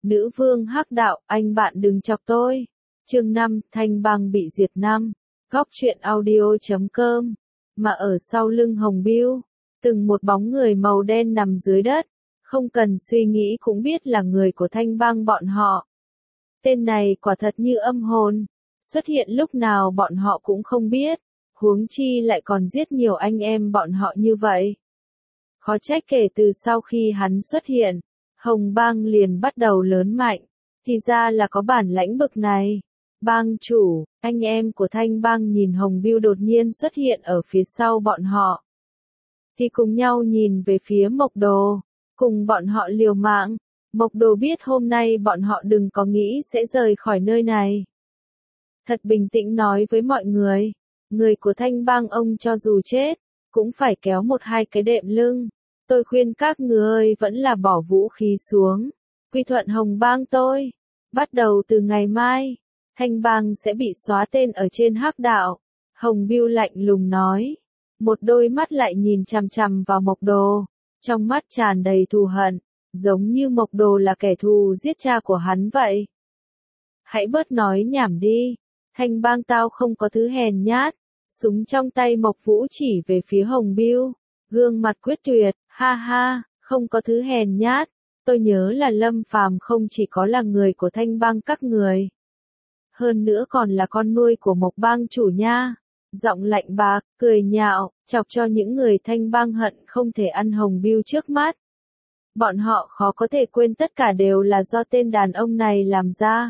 Nữ vương hắc đạo, anh bạn đừng chọc tôi. Chương 5, Thanh Bang bị diệt 5. Góc truyện audio.com. Mà ở sau lưng Hồng Bưu, từng một bóng người màu đen nằm dưới đất, không cần suy nghĩ cũng biết là người của Thanh Bang bọn họ. Tên này quả thật như âm hồn, xuất hiện lúc nào bọn họ cũng không biết, huống chi lại còn giết nhiều anh em bọn họ như vậy. Khó trách kể từ sau khi hắn xuất hiện, Hồng Bang liền bắt đầu lớn mạnh, thì ra là có bản lãnh bực này. Bang chủ, anh em của Thanh Bang nhìn Hồng Bưu đột nhiên xuất hiện ở phía sau bọn họ, thì cùng nhau nhìn về phía Mộc Đồ, cùng bọn họ liều mạng. Mộc Đồ biết hôm nay bọn họ đừng có nghĩ sẽ rời khỏi nơi này. Thật bình tĩnh nói với mọi người, người của Thanh Bang ông cho dù chết, cũng phải kéo một hai cái đệm lưng. Tôi khuyên các người vẫn là bỏ vũ khí xuống, quy thuận Hồng Bang tôi. Bắt đầu từ ngày mai, Thanh Bang sẽ bị xóa tên ở trên hắc đạo. Hồng Bưu lạnh lùng nói, một đôi mắt lại nhìn chằm chằm vào Mộc Đồ, trong mắt tràn đầy thù hận, giống như Mộc Đồ là kẻ thù giết cha của hắn vậy. Hãy bớt nói nhảm đi, Thanh Bang tao không có thứ hèn nhát. Súng trong tay Mộc Vũ chỉ về phía Hồng Bưu, gương mặt quyết tuyệt, ha ha, không có thứ hèn nhát. Tôi nhớ là Lâm Phàm không chỉ có là người của Thanh Bang các người, hơn nữa còn là con nuôi của Mộc Bang chủ nha. Giọng lạnh bạc, cười nhạo, chọc cho những người Thanh Bang hận không thể ăn Hồng Bưu trước mắt. Bọn họ khó có thể quên tất cả đều là do tên đàn ông này làm ra.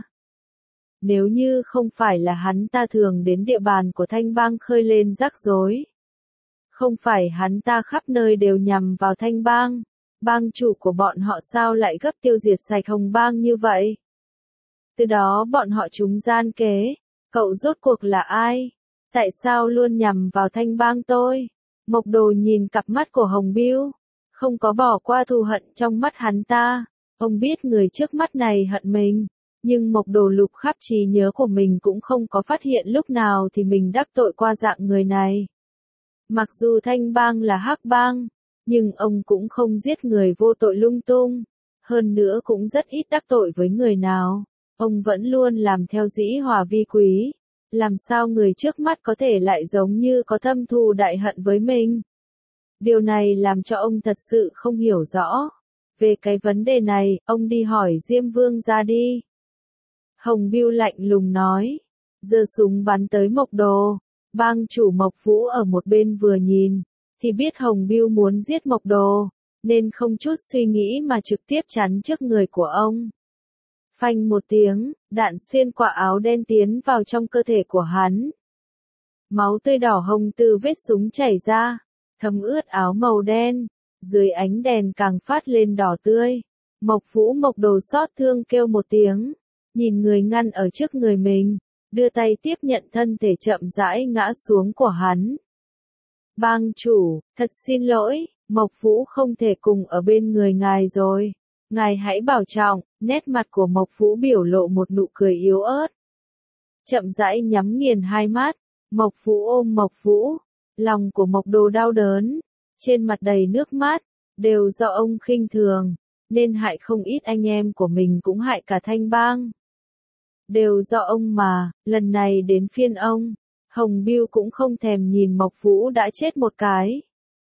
Nếu như không phải là hắn ta thường đến địa bàn của Thanh Bang khơi lên rắc rối, không phải hắn ta khắp nơi đều nhằm vào Thanh Bang, bang chủ của bọn họ sao lại gấp tiêu diệt sạch Hồng Bang như vậy? Từ đó bọn họ trúng gian kế, cậu rốt cuộc là ai? Tại sao luôn nhằm vào Thanh Bang tôi? Mộc Đồ nhìn cặp mắt của Hồng Bưu, không có bỏ qua thù hận trong mắt hắn ta. Ông biết người trước mắt này hận mình, nhưng Mộc Đồ lục khắp trí nhớ của mình cũng không có phát hiện lúc nào thì mình đắc tội qua dạng người này. Mặc dù Thanh Bang là hắc bang, nhưng ông cũng không giết người vô tội lung tung, hơn nữa cũng rất ít đắc tội với người nào. Ông vẫn luôn làm theo dĩ hòa vi quý, làm sao người trước mắt có thể lại giống như có thâm thù đại hận với mình. Điều này làm cho ông thật sự không hiểu rõ. Về cái vấn đề này, ông đi hỏi Diêm Vương ra đi. Hồng Bưu lạnh lùng nói, giơ súng bắn tới Mộc Đồ. Bang chủ Mộc Vũ ở một bên vừa nhìn, thì biết Hồng Bưu muốn giết Mộc Đồ, nên không chút suy nghĩ mà trực tiếp chắn trước người của ông. Phanh một tiếng, đạn xuyên qua áo đen tiến vào trong cơ thể của hắn. Máu tươi đỏ hồng từ vết súng chảy ra, thấm ướt áo màu đen, dưới ánh đèn càng phát lên đỏ tươi. Mộc Vũ Mộc Đồ xót thương kêu một tiếng, nhìn người ngăn ở trước người mình, đưa tay tiếp nhận thân thể chậm rãi ngã xuống của hắn. Bang chủ, thật xin lỗi, Mộc Vũ không thể cùng ở bên người ngài rồi. Ngài hãy bảo trọng. Nét mặt của Mộc Vũ biểu lộ một nụ cười yếu ớt. Chậm rãi nhắm nghiền hai mắt, Mộc Vũ ôm Mộc Vũ, lòng của Mộc Đồ đau đớn, trên mặt đầy nước mắt, đều do ông khinh thường, nên hại không ít anh em của mình cũng hại cả Thanh Bang. Đều do ông mà, lần này đến phiên ông. Hồng Bưu cũng không thèm nhìn Mộc Vũ đã chết một cái.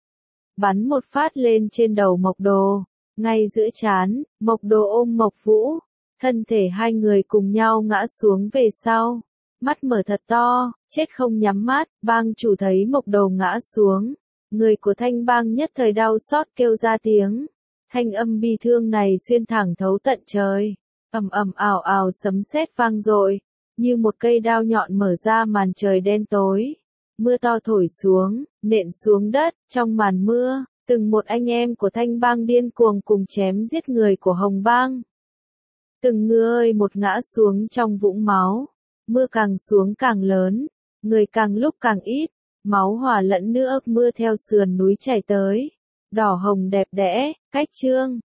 Bắn một phát lên trên đầu Mộc Đồ, ngay giữa trán, Mộc Đồ ôm Mộc Vũ, thân thể hai người cùng nhau ngã xuống về sau. Mắt mở thật to, chết không nhắm mắt. Bang chủ thấy Mộc Đồ ngã xuống, người của Thanh Bang nhất thời đau xót kêu ra tiếng. Thanh âm bi thương này xuyên thẳng thấu tận trời. Ầm ầm ào ào sấm sét vang dội, như một cây đao nhọn mở ra màn trời đen tối. Mưa to thổi xuống, nện xuống đất. Trong màn mưa, từng một anh em của Thanh Bang điên cuồng cùng chém giết người của Hồng Bang. Từng người một ngã xuống trong vũng máu. Mưa càng xuống càng lớn, người càng lúc càng ít, máu hòa lẫn nước mưa theo sườn núi chảy tới. Đỏ hồng đẹp đẽ, cách chương.